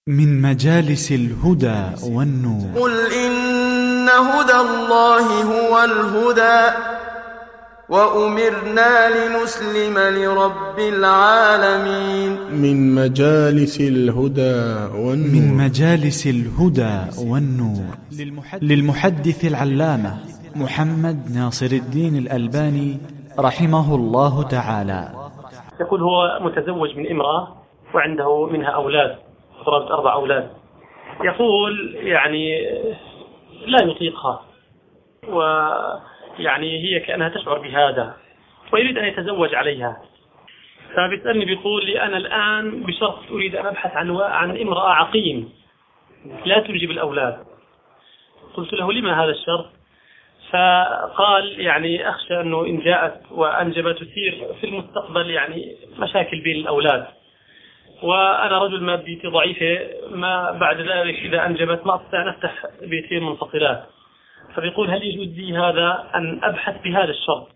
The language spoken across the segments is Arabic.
من مجالس الهدى والنور. قل إن هدى الله هو الهدى وأمرنا لنسلم لرب العالمين. من مجالس الهدى والنور. من مجالس الهدى والنور للمحدث العلامة محمد ناصر الدين الألباني رحمه الله تعالى. يقول هو متزوج من امرأة وعنده منها أولاد، قرابة 4 أولاد. يقول يعني لا يطيقها، ويعني هي كأنها تشعر بهذا ويريد أن يتزوج عليها. فبيسألني بيقول لي أنا الآن بشرط أريد أن أبحث عن امرأة عقيم لا تنجب الأولاد. قلت له لما هذا الشرط؟ فقال يعني أخشى أنه إن جاءت وأنجبت تثير في المستقبل يعني مشاكل بين الأولاد، وأنا رجل ماديتي ضعيفة، ما بعد ذلك إذا أنجبت ما أستطيع أن أفتح بيتين منفصلات. فبيقول هل يجوز لي هذا أن أبحث بهذا الشرط؟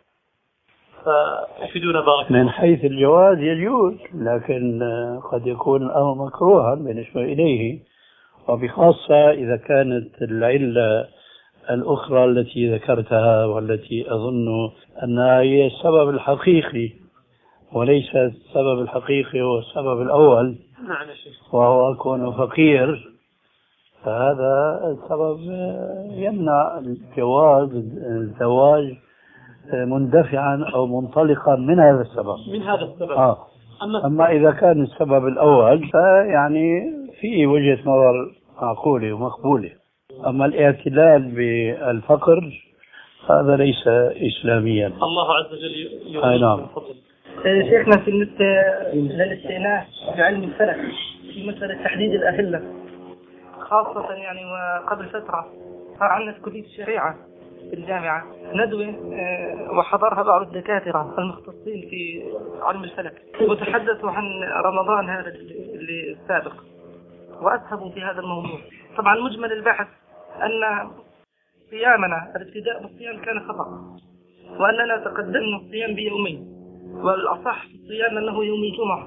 فأفيدونا بارك. من حيث الجواز يجوز، لكن قد يكون الأمر مكروها بالنسبة إليه، وبخاصة إذا كانت العلة الأخرى التي ذكرتها والتي أظن أنها هي السبب الحقيقي وليس السبب الحقيقي هو السبب الأول. نعم يا شيخ. وهو كونه فقير، فهذا السبب يمنع الجواز الزواج مندفعا أو منطلقا من هذا السبب. من هذا السبب. أما إذا كان السبب الأول فيعني في وجهة نظر معقولة ومقبولة. أما الاعتلال بالفقر هذا ليس إسلاميا. الله عز وجل يقول. نعم. شيخنا بالنسبة للاستئناس بعلم الفلك في مسألة تحديد الأهلة خاصة يعني وقبل فترة صار عندنا في كلية الشريعة في الجامعة ندوة وحضرها بعض الدكاترة المختصين في علم الفلك وتحدثوا عن رمضان هذا اللي السابق وأسهبوا في هذا الموضوع. طبعا مجمل البحث أن صيامنا الابتداء بالصيام كان خطأ، وأننا تقدمنا الصيام بيومين، والأصح في الصيام أنه يوم الجمعة،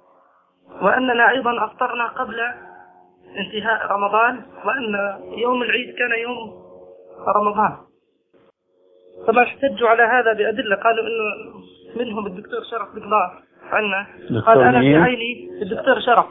وأننا أيضا أفطرنا قبل انتهاء رمضان، وأن يوم العيد كان يوم رمضان. طبعا احتجوا على هذا بأدلة، قالوا إنه منهم الدكتور شرف بقلاء عنا قال أنا بعيني الدكتور شرف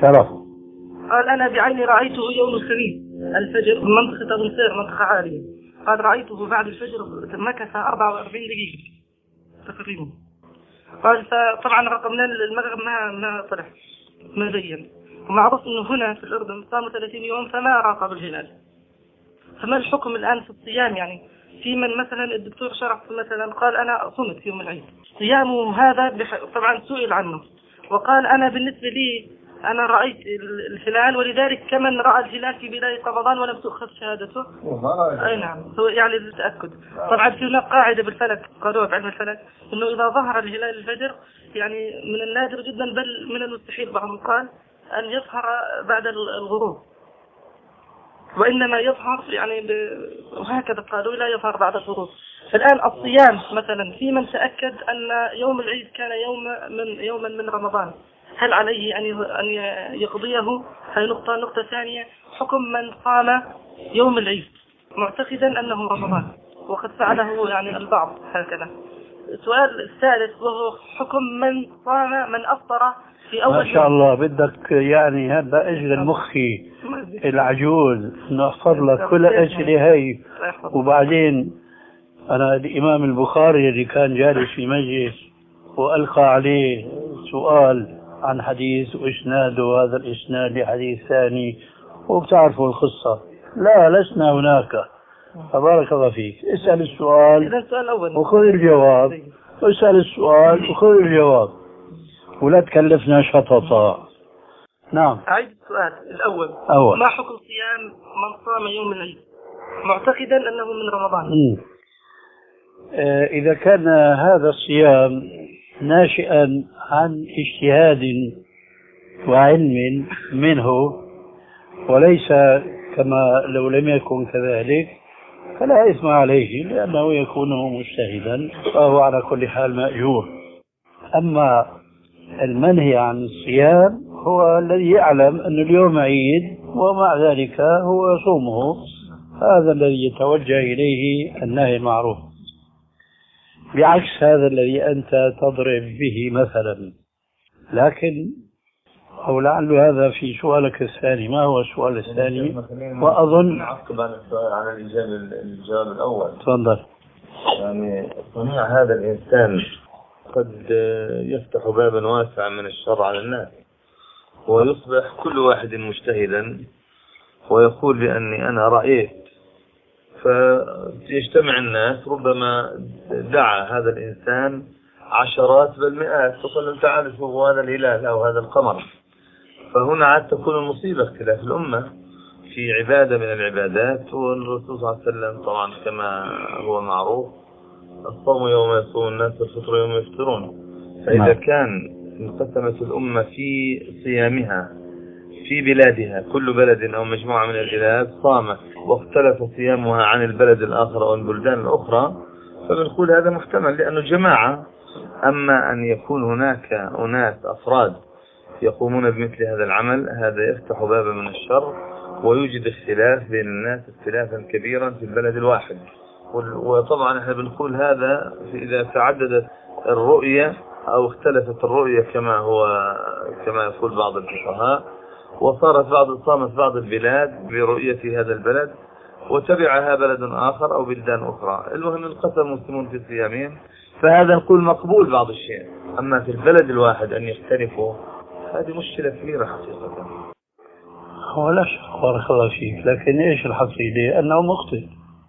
قال أنا بعيني رأيته يوم الخميس الفجر في منطقة أبو نصير، منطقة عالية. قال رأيته بعد الفجر مكث 44 دقيقة تقريبا. قال فطبعا رقمنا المغرب ما طلع ما بين، ومعروف انه هنا في الاردن صاموا 30 يوم فما راقب الهلال. فما الحكم الان في الصيام؟ يعني في من مثلا الدكتور شرف مثلا قال انا صمت في يوم العيد، صيامه هذا طبعا سئل عنه وقال انا بالنسبه لي انا رايت الهلال، ولذلك كمن راى الهلال في بدايه رمضان ولم تؤخذ شهادته. اي نعم، هو يعني للتاكد. طبعا في هناك قاعده بالفلك قالوها بعلم الفلك انه اذا ظهر الهلال الفجر يعني من النادر جدا بل من المستحيل بعضهم قال ان يظهر بعد الغروب، وانما يظهر يعني وهكذا قالوا لا يظهر بعد الغروب. فالان الصيام مثلا في من تاكد ان يوم العيد كان يوما من رمضان، هل عليه أن يقضيه؟ هذه نقطة ثانية، حكم من صام يوم العيد معتقدا أنه رمضان وقد فعله يعني البعض هكذا. السؤال الثالث وهو حكم من صام من أفطر في أول ما شاء الله بدك يعني هذا أجل مخي العجوز إنه أحفظ لك كل أجل هاي. وبعدين أنا الإمام البخاري اللي كان جالس في مجلس وألقى عليه سؤال عن حديث وإسناده وهذا الإسناد لحديث ثاني وبتعرفوا القصة، لا لسنا هناك. فبارك الله فيك، اسأل السؤال وخذ الجواب، اسأل السؤال وخذ الجواب ولا تكلفنا شططا. نعم. أعيد السؤال الأول. ما حكم صيام من صام يوم العيد معتقدا أنه من رمضان؟ إذا كان هذا الصيام ناشئا عن اجتهاد وعلم منه وليس كما لو لم يكن كذلك فلا إثم عليه، لأنه يكون مجتهدا فهو على كل حال مأجور. أما المنهي عن الصيام هو الذي يعلم أن اليوم عيد ومع ذلك هو يصومه، هذا الذي يتوجه إليه النهي المعروف، بعكس هذا الذي أنت تضرب به مثلا. لكن أو لعل هذا في سؤالك الثاني. ما هو السؤال الثاني؟ وأظن نعقب عن الجواب الأول. تفضل. يعني صنيع هذا الإنسان قد يفتح بابا واسعا من الشر على الناس، ويصبح كل واحد مجتهدا ويقول بأني أنا رأيت، فيجتمع الناس. ربما دعا هذا الإنسان عشرات بل مئات وقال تعالوا شوفوا هذا الهلال أو هذا القمر. فهنا عاد تكون المصيبة اختلاف الأمة في عبادة من العبادات. والرسول صلى الله عليه وسلم طبعا كما هو معروف الصوم يوم يصوم الناس والفطر يوم يفطرون. فإذا كان انقسمت الأمة في صيامها في بلادها، كل بلد أو مجموعة من البلاد صامت واختلف صيامها عن البلد الآخر أو البلدان الأخرى، فبنقول هذا محتمل لأنه جماعة. أما أن يكون هناك أناس أفراد يقومون بمثل هذا العمل، هذا يفتح بابا من الشر ويوجد اختلاف بين الناس اختلافا كبيرا في البلد الواحد. وطبعا احنا بنقول هذا إذا تعددت الرؤية أو اختلفت الرؤية كما يقول بعض الفقهاء، وصارت صامت بعض البلاد برؤية هذا البلد وتبعها بلد آخر أو بلدان أخرى. المهم انقسم المسلمون في صيامهم، فهذا نقول مقبول بعض الشيء. أما في البلد الواحد أن يختلفوا هذه مشكلة كبيرة حقيقة. هو لا شك بارك الله فيك، لكن إيش الحصيلة؟ أنه مخطئ.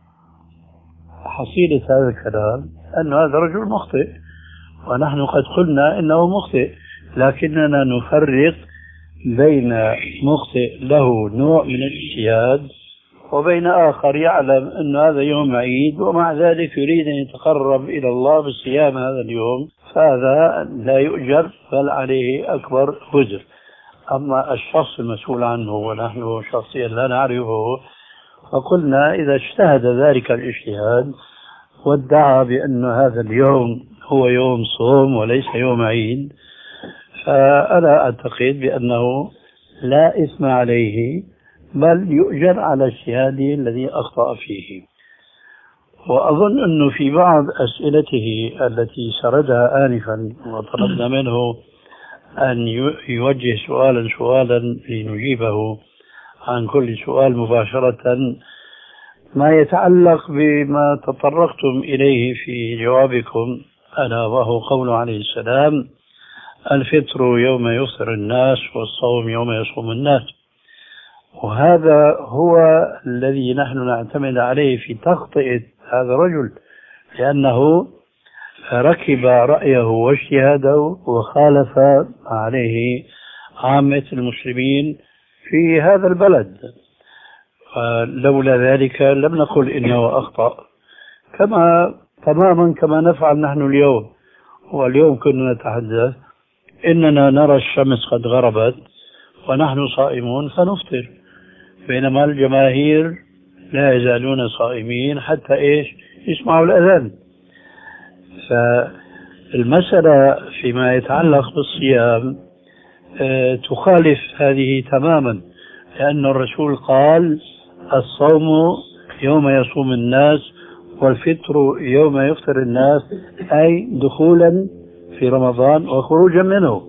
حصيلة هذا الكلام أن هذا رجل مخطئ، ونحن قد قلنا إنه مخطئ، لكننا نفرق بين مخطئ له نوع من الاجتهاد وبين آخر يعلم أن هذا يوم عيد ومع ذلك يريد أن يتقرب إلى الله بصيام هذا اليوم، فهذا لا يؤجر بل عليه أكبر وزر. أما الشخص المسؤول عنه ونحن شخصيا لا نعرفه، فقلنا إذا اجتهد ذلك الاجتهاد وادعى بأن هذا اليوم هو يوم صوم وليس يوم عيد، فأنا أعتقد بأنه لا إثم عليه بل يؤجر على اجتهاده الذي أخطأ فيه. وأظن أنه في بعض أسئلته التي سردها آنفا وطلبنا منه أن يوجه سؤالا لنجيبه عن كل سؤال مباشرة، ما يتعلق بما تطرقتم إليه في جوابكم ألا وهو قوله عليه السلام: الفطر يوم يفطر الناس والصوم يوم يصوم الناس. وهذا هو الذي نحن نعتمد عليه في تخطئة هذا الرجل، لأنه ركب رأيه واجتهاده وخالف عليه عامة المسلمين في هذا البلد. لولا ذلك لم نقل إنه أخطأ، تماما كما نفعل نحن اليوم. واليوم كنا نتحدث إننا نرى الشمس قد غربت ونحن صائمون فنفطر، بينما الجماهير لا يزالون صائمين حتى يسمعوا الأذان. فالمسألة فيما يتعلق بالصيام تخالف هذه تماما، لأن الرسول قال: الصوم يوم يصوم الناس والفطر يوم يفطر الناس، أي دخولا في رمضان وخروجا منه.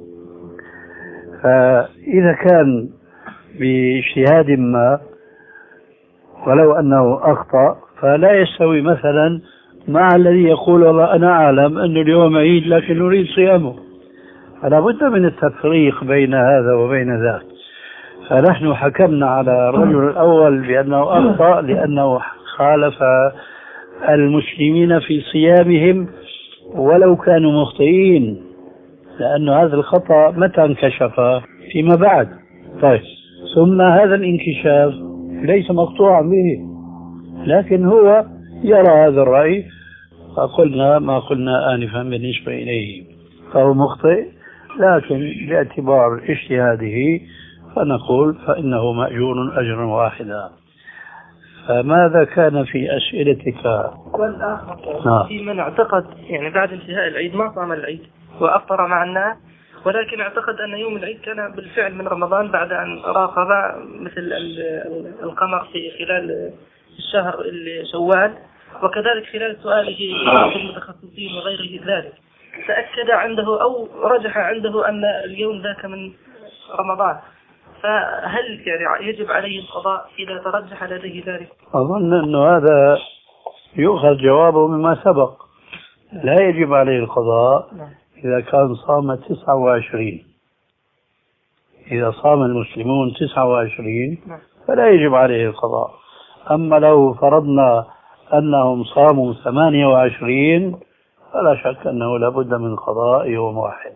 فإذا كان باجتهاد ما ولو أنه أخطأ فلا يستوي مثلا مع الذي يقول: والله أنا أعلم أن اليوم عيد لكن نريد صيامه. فلا بد من التفريق بين هذا وبين ذاك. فنحن حكمنا على الرجل الأول بأنه أخطأ لأنه خالف المسلمين في صيامهم ولو كانوا مخطئين، لأن هذا الخطأ متى انكشف؟ فيما بعد. طيب، ثم هذا الانكشاف ليس مقطوعا به، لكن هو يرى هذا الرأي، فقلنا ما قلنا آنفا بالنسبة إليه، فهو مخطئ، لكن باعتبار اجتهاده فنقول فإنه مأجور أجرا واحدا. فماذا كان في أسئلتك؟ والآخر في من اعتقد بعد انتهاء العيد ما صام العيد وأفطر مع الناس ولكن اعتقد أن يوم العيد كان بالفعل من رمضان بعد أن راقب مثل القمر في خلال الشهر شوال، وكذلك خلال سؤاله بعض المتخصصين وغيره ذلك تأكد عنده أو رجح عنده أن اليوم ذاك من رمضان. فهل يعني يجب عليه القضاء إذا ترجح لديه ذلك؟ أظن أنه هذا يؤخذ جوابه مما سبق. لا يجب عليه القضاء إذا كان صام 29. إذا صام المسلمون 29 فلا يجب عليه القضاء. أما لو فرضنا أنهم صاموا 28 فلا شك أنه لابد من قضاء يوم واحد.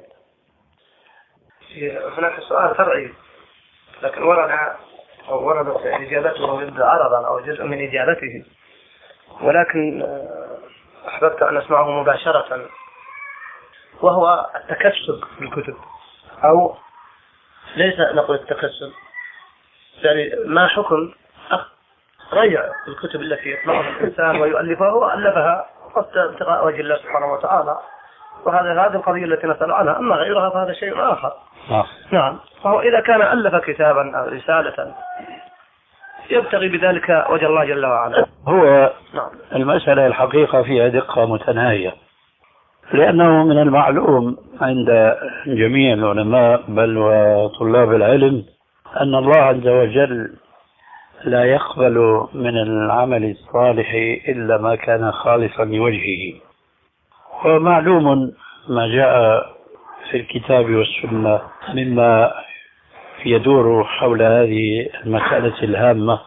هناك سؤال فرعي لكن وردت إجابته عرضا أو جزء من إجابته، ولكن أحببت أن أسمعه مباشرة، وهو التكسب بالكتب، أو ليس نقول التكسب، يعني ما حكم ريع الكتب التي يطلعها الإنسان ويؤلفها وألفها ابتغاء وجه الله سبحانه وتعالى، وهذه القضية التي نسأل عنها. أما غيرها فهذا شيء آخر. نعم. فهو إذا كان ألف كتابا أو رسالة يبتغي بذلك وجه الله جل وعلا. هو المسألة الحقيقة فيها دقة متناهية، لأنه من المعلوم عند جميع العلماء بل وطلاب العلم أن الله عز وجل لا يقبل من العمل الصالح إلا ما كان خالصا لوجهه. ومعلوم ما جاء في الكتاب والسنة مما يدور حول هذه المسألة الهامة،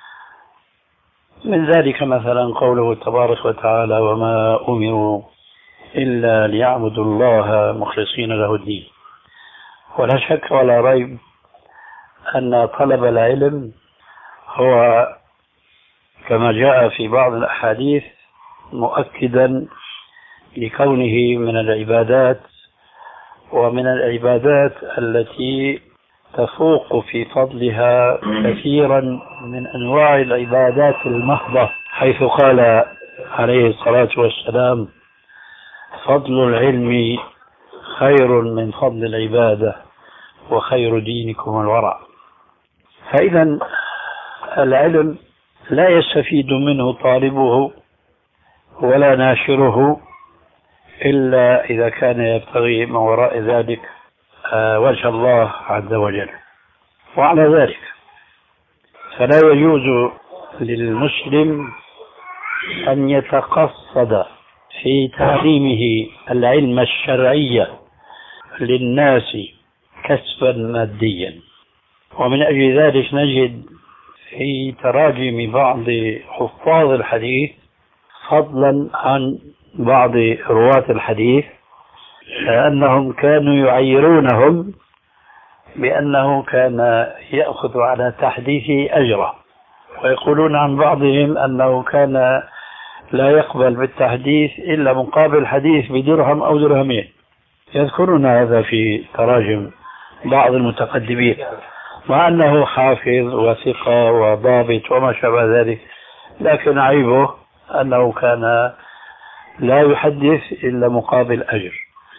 من ذلك مثلا قوله تبارك وتعالى: وما أمروا إلا ليعبدوا الله مخلصين له الدين. ولا شك ولا ريب أن طلب العلم هو كما جاء في بعض الأحاديث مؤكدا لكونه من العبادات، ومن العبادات التي تفوق في فضلها كثيرا من أنواع العبادات المحضة، حيث قال عليه الصلاة والسلام: فضل العلم خير من فضل العبادة وخير دينكم الورع. فإذا العلم لا يستفيد منه طالبه ولا ناشره إلا إذا كان يبتغي من وراء ذلك وجه الله عز وجل. وعلى ذلك فلا يجوز للمسلم أن يتقصد في تعليمه العلم الشرعي للناس كسبا ماديا. ومن أجل ذلك نجد في تراجم بعض حفاظ الحديث فضلا عن بعض رواة الحديث أنهم كانوا يعيرونهم بأنه كان يأخذ على تحديثه أجرا، ويقولون عن بعضهم أنه كان لا يقبل بالتحديث إلا مقابل حديث بدرهم أو درهمين. يذكرون هذا في تراجم بعض المتقدمين، مع أنه حافظ وثقة وضابط وما شابه ذلك، لكن عيبه أنه كان لا يحدث إلا مقابل أجر.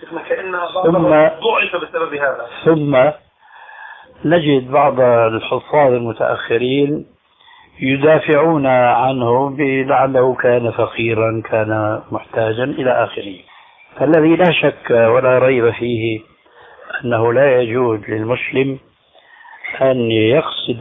ثم نجد بعض الحفاظ المتأخرين يدافعون عنه لعله كان فقيرا، كان محتاجا إلى آخره. فالذي لا شك ولا ريب فيه أنه لا يجوز للمسلم أن يقصد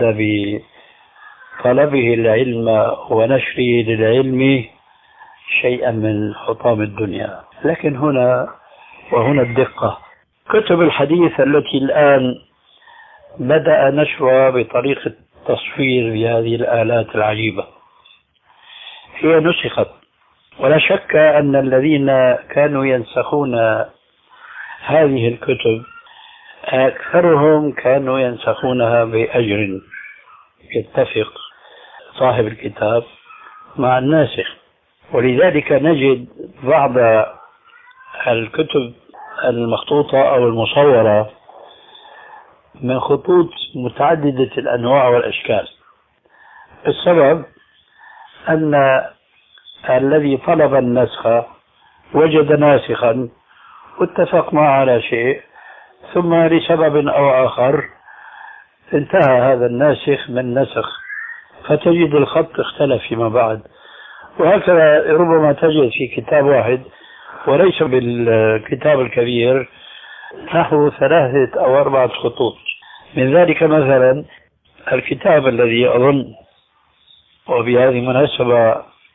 بطلبه العلم ونشره للعلم شيئا من حطام الدنيا. لكن هنا الدقة. كتب الحديث التي الآن بدأ نشرها بطريقة تصوير بهذه الآلات العجيبة هي نسخت، ولا شك أن الذين كانوا ينسخون هذه الكتب أكثرهم كانوا ينسخونها بأجر يتفق صاحب الكتاب مع الناسخ. ولذلك نجد بعض الكتب المخطوطة أو المصورة من خطوط متعددة الأنواع والأشكال. السبب أن الذي طلب النسخ وجد ناسخا واتفق معه على شيء، ثم لسبب أو آخر انتهى هذا الناسخ من نسخ، فتجد الخط اختلف فيما بعد. وهكذا ربما تجد في كتاب واحد وليس بالكتاب الكبير نحو 3 أو 4 خطوط. من ذلك مثلا الكتاب الذي أظن، وبهذه المناسبة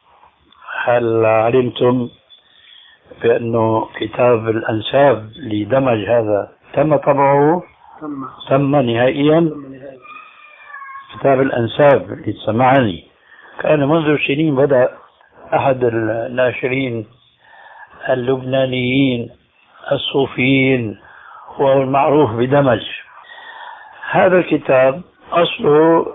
هل علمتم بأنه كتاب الأنساب لدمج هذا تم طبعه؟ تم نهائيا. كتاب الأنساب للسمعاني كان منذ سنين بدأ أحد الناشرين اللبنانيين الصوفيين وهو المعروف بدمج. هذا الكتاب أصله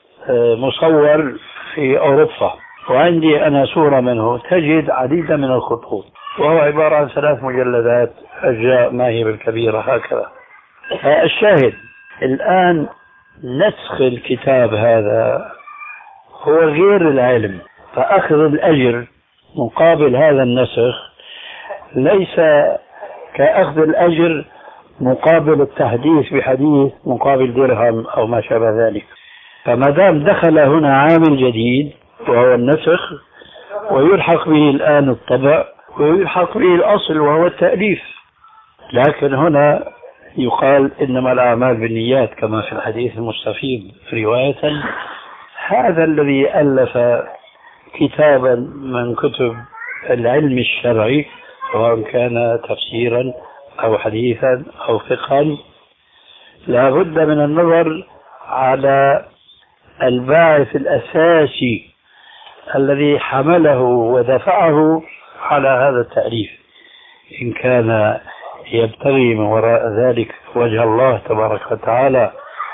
مصور في أوروبا، وعندي أنا صورة منه تجد عديدا من الخطوط، وهو عبارة عن 3 مجلدات أجزاء ما هي بالكبيرة هكذا. الشاهد الآن نسخ الكتاب هذا هو غير العلم، فأخذ الأجر مقابل هذا النسخ ليس كأخذ الأجر مقابل التحديث بحديث مقابل درهم أو ما شابه ذلك. فما دام دخل هنا عامل جديد وهو النسخ، ويلحق به الآن الطبع، ويلحق به الأصل وهو التأليف، لكن هنا يقال إنما الأعمال بالنيات كما في الحديث المستفيض رواية. هذا الذي ألف كتابا من كتب العلم الشرعي سواء كان تفسيرا أو حديثا أو فقها لا بد من النظر على الباعث الأساسي الذي حمله ودفعه على هذا التأليف. إن كان يبتغي من وراء ذلك وجه الله تبارك وتعالى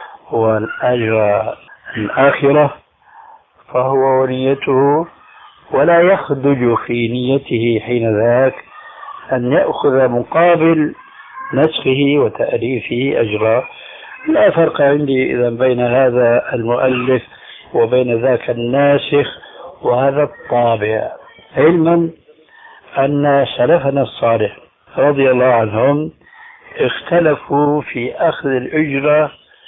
والأجر الآخرة فهو ونيته، ولا يخدج في نيته حين ذاك أن يأخذ مقابل نسخه وتأليفه أجرا. لا فرق عندي إذا بين هذا المؤلف وبين ذاك الناسخ وهذا الطابع، علما أن سلفنا الصالح رضي الله عنهم اختلفوا في أخذ الأجرة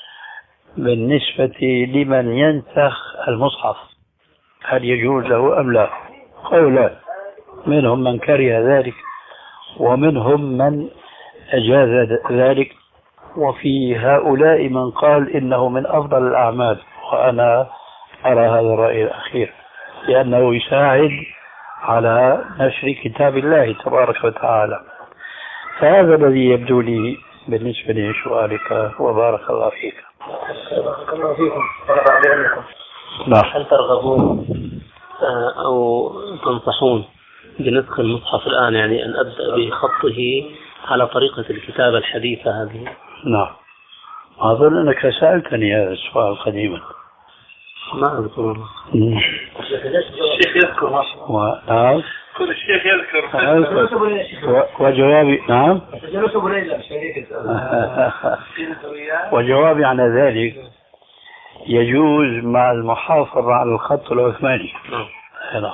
بالنسبة لمن ينسخ المصحف، هل يجوز له أم لا؟ قولان، منهم من كره ذلك ومنهم من أجاز ذلك، وفي هؤلاء من قال إنه من أفضل الأعمال، وأنا أرى هذا الرأي الأخير لأنه يساعد على نشر كتاب الله تبارك وتعالى. فهذا الذي يبدو لي بالنسبة لسؤالك، وبارك الله فيك. بارك الله فيكم. هل ترغبون أو تنصحون بنسخ المصحف الآن، يعني أن أبدأ بخطه على طريقة الكتابة الحديثة هذه؟ نعم، أظن أنك سألتني هذا السؤال قديما. ما أذكر. الشيخ يذكر. نعم. كل الشيخ يذكر. وجوابي نعم. وجوابي على ذلك يجوز مع المحافظة على الخط العثماني. نعم.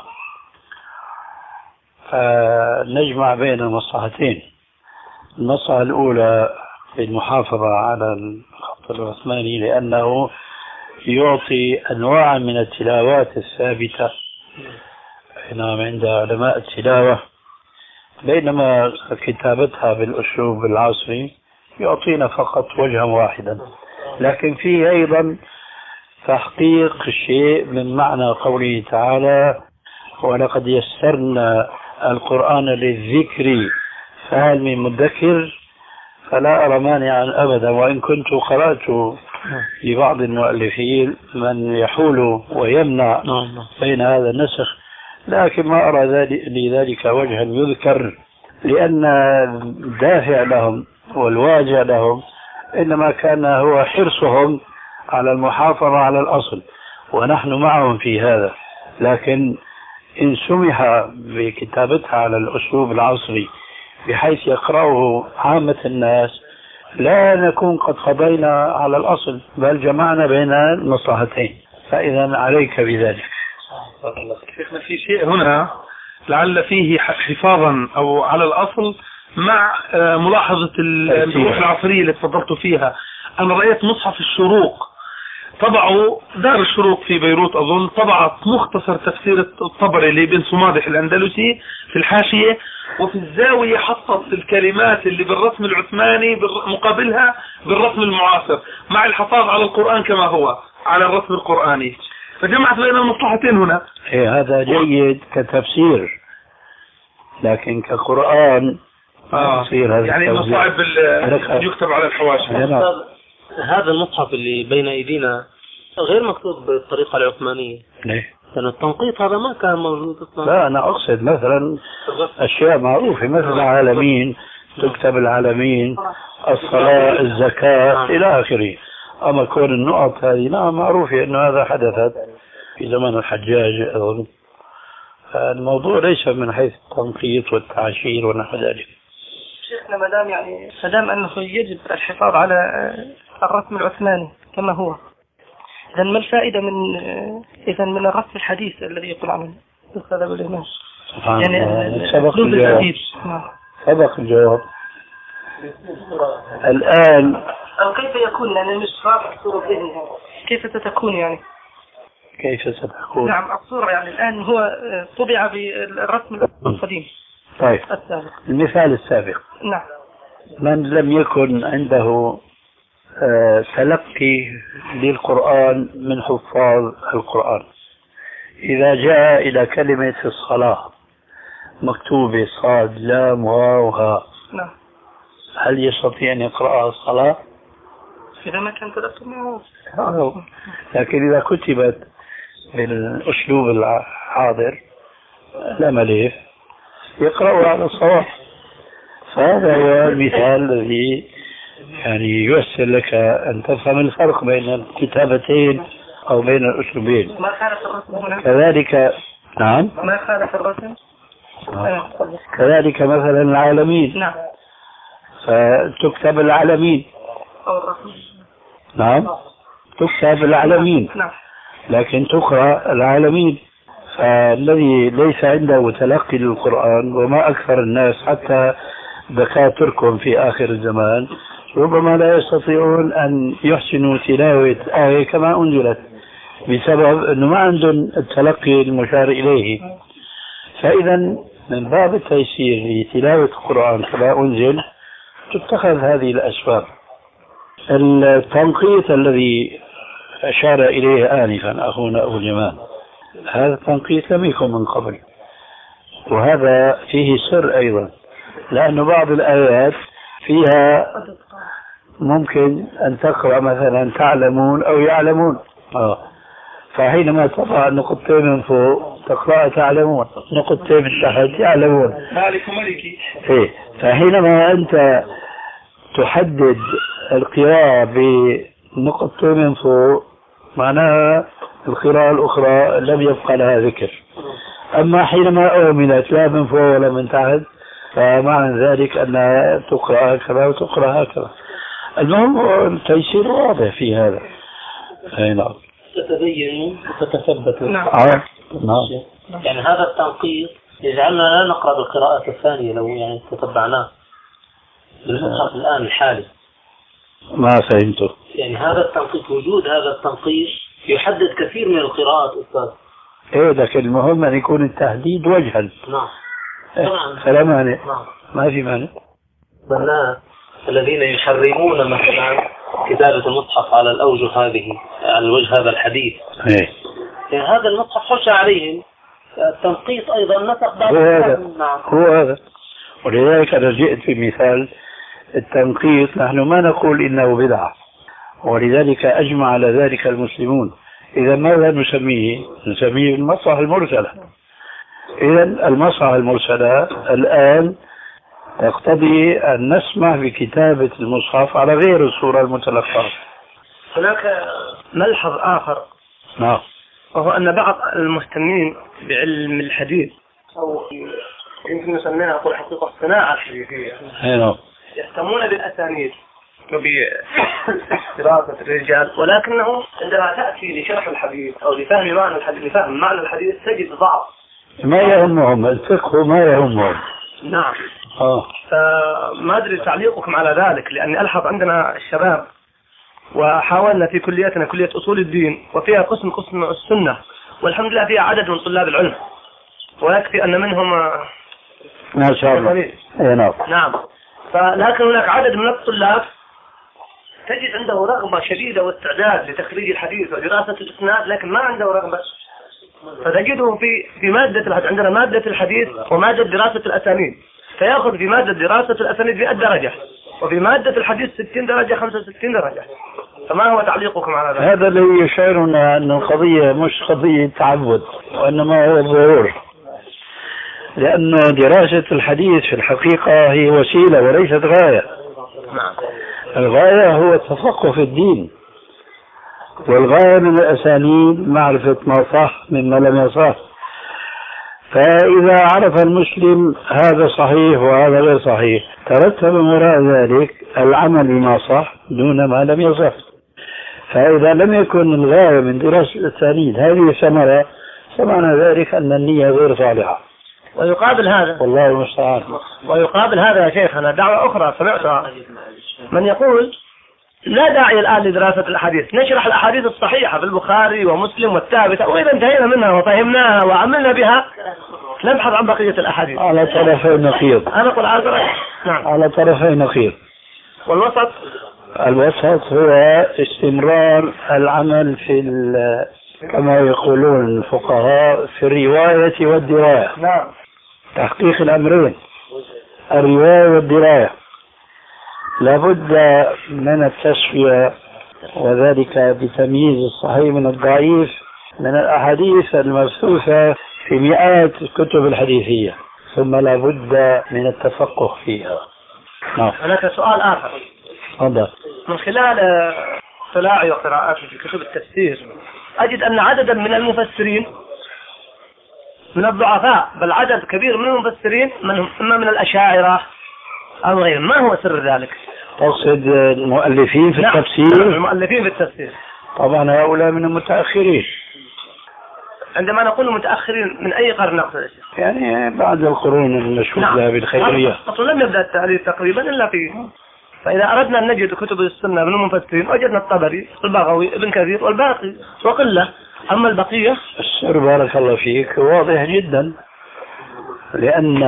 فنجمع بين المصلحتين. المصلحة الأولى في المحافظة على الخط العثماني لأنه يعطي أنواع من التلاوات الثابتة نعم عند علماء التلاوة، بينما كتابتها بالأسلوب العصري يعطينا فقط وجها واحدا. لكن فيه أيضا تحقيق شيء من معنى قوله تعالى: ولقد يسرنا القرآن للذكر فهل من مدكر. فلا أرى مانعا أبدا، وإن كنت قرأت لبعض المؤلفين من يحول ويمنع بين هذا النسخ، لكن ما أرى لذلك وجها يذكر، لأن الدافع لهم والواجع لهم إنما كان هو حرصهم على المحافظة على الأصل، ونحن معهم في هذا. لكن إن سمح بكتابتها على الأسلوب العصري بحيث يقرأه عامة الناس لا نكون قد قضينا على الأصل، بل جمعنا بين المصلحتين. فإذا عليك بذلك. شيخنا في شيء هنا لعل فيه حفاظا أو على الأصل مع ملاحظة الروح العصرية اللي تفضلتوا فيها. أنا رأيت مصحف الشروق طبعوا دار الشروق في بيروت أظن، طبعت مختصر تفسير الطبري اللي بن صمادح الأندلسي في الحاشية، وفي الزاوية حطت الكلمات اللي بالرسم العثماني مقابلها بالرسم المعاصر مع الحفاظ على القرآن كما هو على الرسم القرآني، فجمعت بين المصلحتين هنا. هذا جيد كتفسير، لكن كقرآن يصير هذا يعني انه صعب يكتب على الحواشي. هذا المصحف اللي بين ايدينا غير مكتوب بالطريقة العثمانية. ليه؟ لأن التنقيط هذا ما كان موجود اصلا. لا أنا أقصد مثلا أشياء معروفة مثل العالمين، تكتب العالمين، الصلاة، الزكاة إلى آخره. أما كون النقط هذه نعم معروفة أنه هذا حدثت في زمن الحجاج أظن. الموضوع ليس من حيث التنقيط والتعشير ونحو ذلك. شيخنا مدام أنه يجب الحفاظ على الرسم العثماني كما هو، إذا ما الفائدة من الرسم الحديث الذي يقول عنه الأستاذ أبو الإمام؟ يعني سبق الجواب. سبق الجواب. الآن أو كيف يكون، لأن مش واضح الصورة ذهني، كيف ستكون يعني؟ كيف ستكون؟ نعم الصورة يعني الآن هو طبع بالرسم القديم. طيب السابق. المثال السابق. نعم. من لم يكن عنده تلقي للقرآن من حفاظ القرآن، إذا جاء إلى كلمة الصلاة مكتوبة صاد لام واو ها، نعم، هل يستطيع أن يقرأها الصلاة؟ إذا ما كان تلقي معه. لكن إذا كتبت بالأسلوب الحاضر لا مليف يقرأها على الصواب. فهذا هو المثال الذي يعني ييسر لك أن تفهم الفرق بين الكتابتين أو بين الأسلوبين. ما خالف الرسم هنا؟ كذلك نعم، ما خالف الرسم. كذلك مثلا العالمين. نعم. فتكتب العالمين. أو الرسم. نعم، تكتب العالمين. نعم. لكن تقرأ العالمين. فالذي ليس عنده تلقي للقرآن، وما أكثر الناس حتى دكاتركم في آخر الزمان ربما لا يستطيعون أن يحسنوا تلاوة آية كما أنزلت بسبب أنه ما عندهم التلقي المشار إليه. فإذا من باب التيسير لتلاوة القرآن كما أنزل تتخذ هذه الأسباب. التنقيط الذي أشار إليه آنفا أخونا أبو اليمان، هذا التنقيط لم يكن من قبل، وهذا فيه سر أيضا، لأن بعض الآيات فيها ممكن أن تقرأ مثلا تعلمون أو يعلمون، فحينما تضع نقطتين من فوق تقرأ تعلمون، نقطتين من تحت يعلمون. مالك ملكي. فحينما أنت تحدد القراءة بنقطتين من فوق معناها القراءة الأخرى لم يبقى لها ذكر. أما حينما أؤمنت لا من فوق ولا من تحت فمعنى ذلك أنها تقرأ هكذا وتقرأ هكذا. المهم التيسير واضح في هذا. نعم. تتبين وتتثبت. نعم. نعم. يعني هذا التنقيط يجعلنا لا نقرأ بالقراءة الثانية لو يعني تتبعناه بالمصحف الآن الحالي. ما فهمته. يعني هذا التنقيط، وجود هذا التنقيط يحدد كثير من القراءات أستاذ. لكن المهم أن يكون التحديد وجها. نعم. فلا مانع. ما في مانع. الناس الذين يحرمون مثلا كتابة المصحف على الأوجه هذه، على الوجه هذا الحديث. يعني هذا المصحف خش عليهم التنقيط أيضا نسق بعض. هو هذا. ولذلك أنا جئت بمثال التنقيط. نحن ما نقول إنه بدعة، ولذلك أجمع على ذلك المسلمون. إذا ماذا نسميه؟ نسميه المصحف المرسلة. إذا المصحف المرسلة الآن يقتضي أن نسمح بكتابة المصحف على غير الصورة المتلقاة. هناك ملحظ آخر. نعم. وهو أن بعض المهتمين بعلم الحديث أو يمكن نسميها أقول حقيقة الصناعة الحديثية يهتمون بالأسانيد وبدراسة الرجال، ولكنه عندما تأتي لشرح الحديث أو لفهم معنى الحديث، لفهم معنى الحديث تجد ضعف. ما يهمهم الفقه، ما يهمهم. نعم. فما أدري تعليقكم على ذلك، لأني ألحظ عندنا الشباب وحاولنا في كليتنا كلية أصول الدين وفيها قسم السنة، والحمد لله فيها عدد من طلاب العلم، ويكفي أن منهم ما شاء الله. نعم. لكن هناك عدد من الطلاب تجد عنده رغبة شديدة واستعداد لتخريج الحديث ودراسة الإسناد، لكن ما عنده رغبة. فتجده في مادة الحديث، عندنا مادة الحديث ومادة دراسة الأسانيد، فيأخذ في مادة دراسة الأسانيد 100 درجة، وفي مادة الحديث 60 درجة 65 درجة. فما هو تعليقكم على ذلك؟ هذا اللي يشعرنا أن القضية مش قضية تعبد، وإنما هو الظهور، لأن دراسة الحديث في الحقيقة هي وسيلة وليست غاية. الغاية هو التفقه في الدين، والغاية من الأسانيد معرفة ما صح مما لم يصح. فإذا عرف المسلم هذا صحيح وهذا غير صحيح، ترتب وراء ذلك العمل بما صح دون ما لم يصح. فإذا لم يكن الغاية من دراسة الأسانيد هذه ثمرة، فمعنى ذلك أن النية غير صالحة. ويقابل هذا والله المستعان. ويقابل هذا يا شيخنا دعوة أخرى سمعتها من يقول لا داعي الآن لدراسة الأحاديث، نشرح الأحاديث الصحيحة في البخاري ومسلم والثابتة، وإذا انتهينا منها وفهمناها وعملنا بها نبحث عن بقية الأحاديث. على طرفي نقيض. أنا أقول نعم. على طرفي نقيض. والوسط؟ الوسط هو استمرار العمل في كما يقولون الفقهاء في الرواية والدراية. نعم. تحقيق الأمرين، الرواية والدراية. لابد من التسوية، وذلك بتمييز الصحيح من الضعيف من الأحاديث المبثوثة في مئات الكتب الحديثية، ثم لابد من التفقه فيها. هناك سؤال آخر. تفضل. من خلال اطلاعي وقراءاتي في كتب التفسير أجد أن عددا من المفسرين من الضعفاء، بل عدد كبير من المفسرين منهم إما من الأشاعرة أو غيرهم. ما هو سر ذلك؟ تقصد المؤلفين في التفسير؟ المؤلفين في التفسير. طبعا هؤلاء من المتأخرين. عندما نقول متأخرين من أي قرن نقصد؟ يعني بعد القرون المشهود لها بالخيرية. أصلا لم يبدأ التأليف تقريبا إلا فيه. فإذا أردنا أن نجد كتب السنة من المفسرين وجدنا الطبري، البغوي، ابن كثير والباقي وقلة. أما البقية السر بارك الله فيك واضح جدا، لأن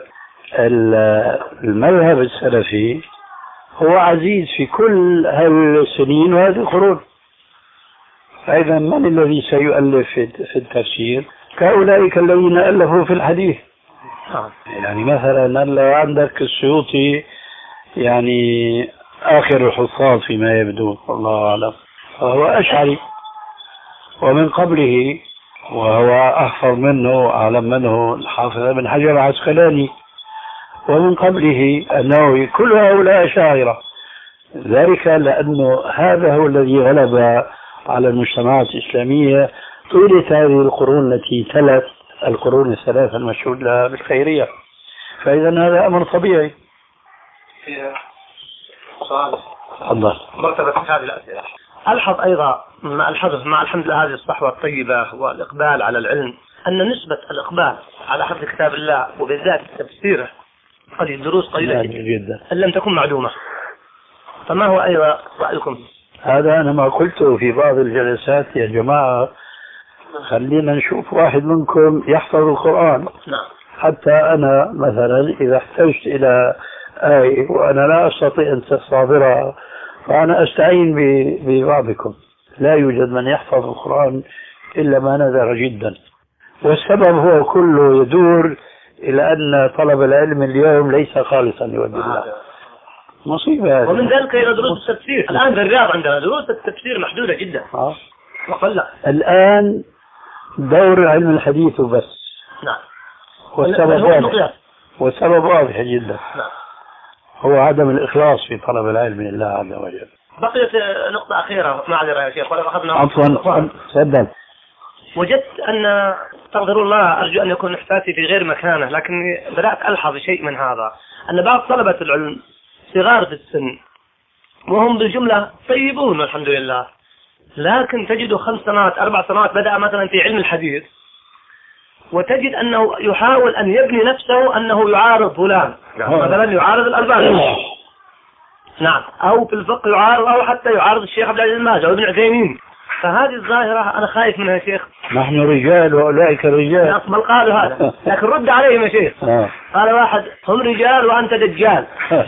المذهب السلفي هو عزيز في كل هذه السنين وهذه القرون. فإذا من الذي سيؤلف في التفسير؟ كأولئك الذين ألفوا في الحديث. يعني مثلا لو عندك السيوطي يعني آخر الحفاظ فيما يبدو والله أعلم، فهو أشعري، ومن قبله وهو أحفظ منه أعلم منه الحافظ ابن حجر العسقلاني، ومن قبله النووي، كل هؤلاء أشاعرة. ذلك لأنه هذا هو الذي غلب على المجتمعات الإسلامية طيلة هذه القرون التي تلت القرون الثلاثة المشهود لها بالخيرية. فإذا هذا أمر طبيعي. سؤال. تفضل. مرتبة هذه الأسئلة. ألحظ أيضا مع الحمد لله هذه الصحوة الطيبة والإقبال على العلم أن نسبة الإقبال على حفظ كتاب الله وبالذات تفسيره قليل، دروس قليلة جدا إن لم تكن معلومة. فما هو أيضا رأيكم؟ هذا أنا ما قلته في بعض الجلسات، يا جماعة خلينا نشوف واحد منكم يحفظ القرآن. نعم. حتى أنا مثلا إذا احتجت إلى آية وأنا لا أستطيع أن أستحضرها فأنا أستعين ببعضكم. لا يوجد من يحفظ القرآن إلا ما نذر جدا، والسبب هو كله يدور إلى أن طلب العلم اليوم ليس خالصا لوجه الله. مصيبة. ومن ذلك إلى دروس التفسير. الآن في الرياض عندنا دروس التفسير محدودة جدا. وقل. الآن دور علم الحديث بس. نعم. والسبب واضح جدا. نعم. هو عدم الإخلاص في طلب العلم لله عز وجل. بقيت نقطة أخيرة معذرة يا شيخ، ولا أخذنا. عفوا تفضل. وجدت أن استغفر الله أرجو أن يكون إحساسي في غير مكانه، لكني بدأت ألحظ شيء من هذا، أن بعض طلبة العلم صغار في السن وهم بالجملة طيبون والحمد لله، لكن تجد 5 سنوات 4 سنوات بدأ مثلا في علم الحديث وتجد أنه يحاول أن يبني نفسه أنه يعارض فلان، يعني مثلا يعارض الألباني، نعم، أو في الفقه يعارض، أو حتى يعارض الشيخ عبد العزيز الماجد أو ابن عثيمين. فهذه الظاهرة أنا خايف منها يا شيخ. نحن رجال وأولئك رجال. ناس ما قالوا هذا، لكن رد عليهم يا شيخ. قال واحد هم رجال وأنت دجال.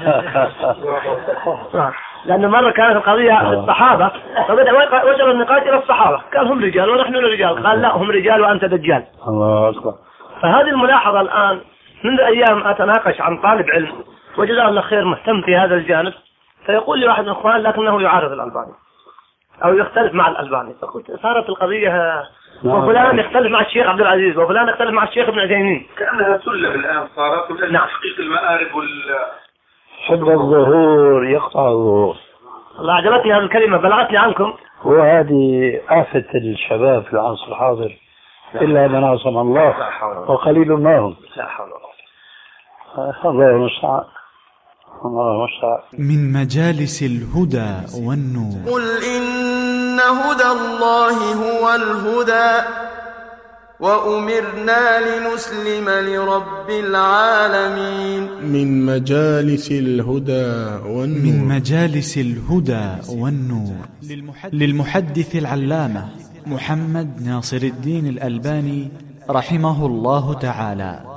لأنه مرة كانت القضية الصحابة، فبدأ وصل النقاش إلى الصحابة، قال هم رجال ونحن رجال، قال لا هم رجال وأنت دجال. الله أكبر. فهذه الملاحظة الآن منذ أيام أتناقش عن طالب علم وجزاه الله خير مهتم في هذا الجانب، فيقول لي واحد من الإخوان لكنه يعارض الألباني أو يختلف مع الألباني. فقلت صارت القضية وفلان يختلف مع الشيخ عبد العزيز وفلان يختلف مع الشيخ ابن عثيمين، كأنها سلم الآن صارت، ولأن تحقيق المآرب حب الظهور يقطع الظهور. الله عجبتني هذه الكلمة، بلغتني عنكم. وهذه آفة الشباب في العصر الحاضر، إلا من عصم الله وقليل ما هم. لا حول ولا قوة. الله المستعان. الله المستعان. من مجالس الهدى والنور. قل إن هدى الله هو الهدى وأمرنا لنسلم لرب العالمين. من مجالس الهدى والنور. من مجالس الهدى والنور للمحدث العلامة محمد ناصر الدين الألباني رحمه الله تعالى.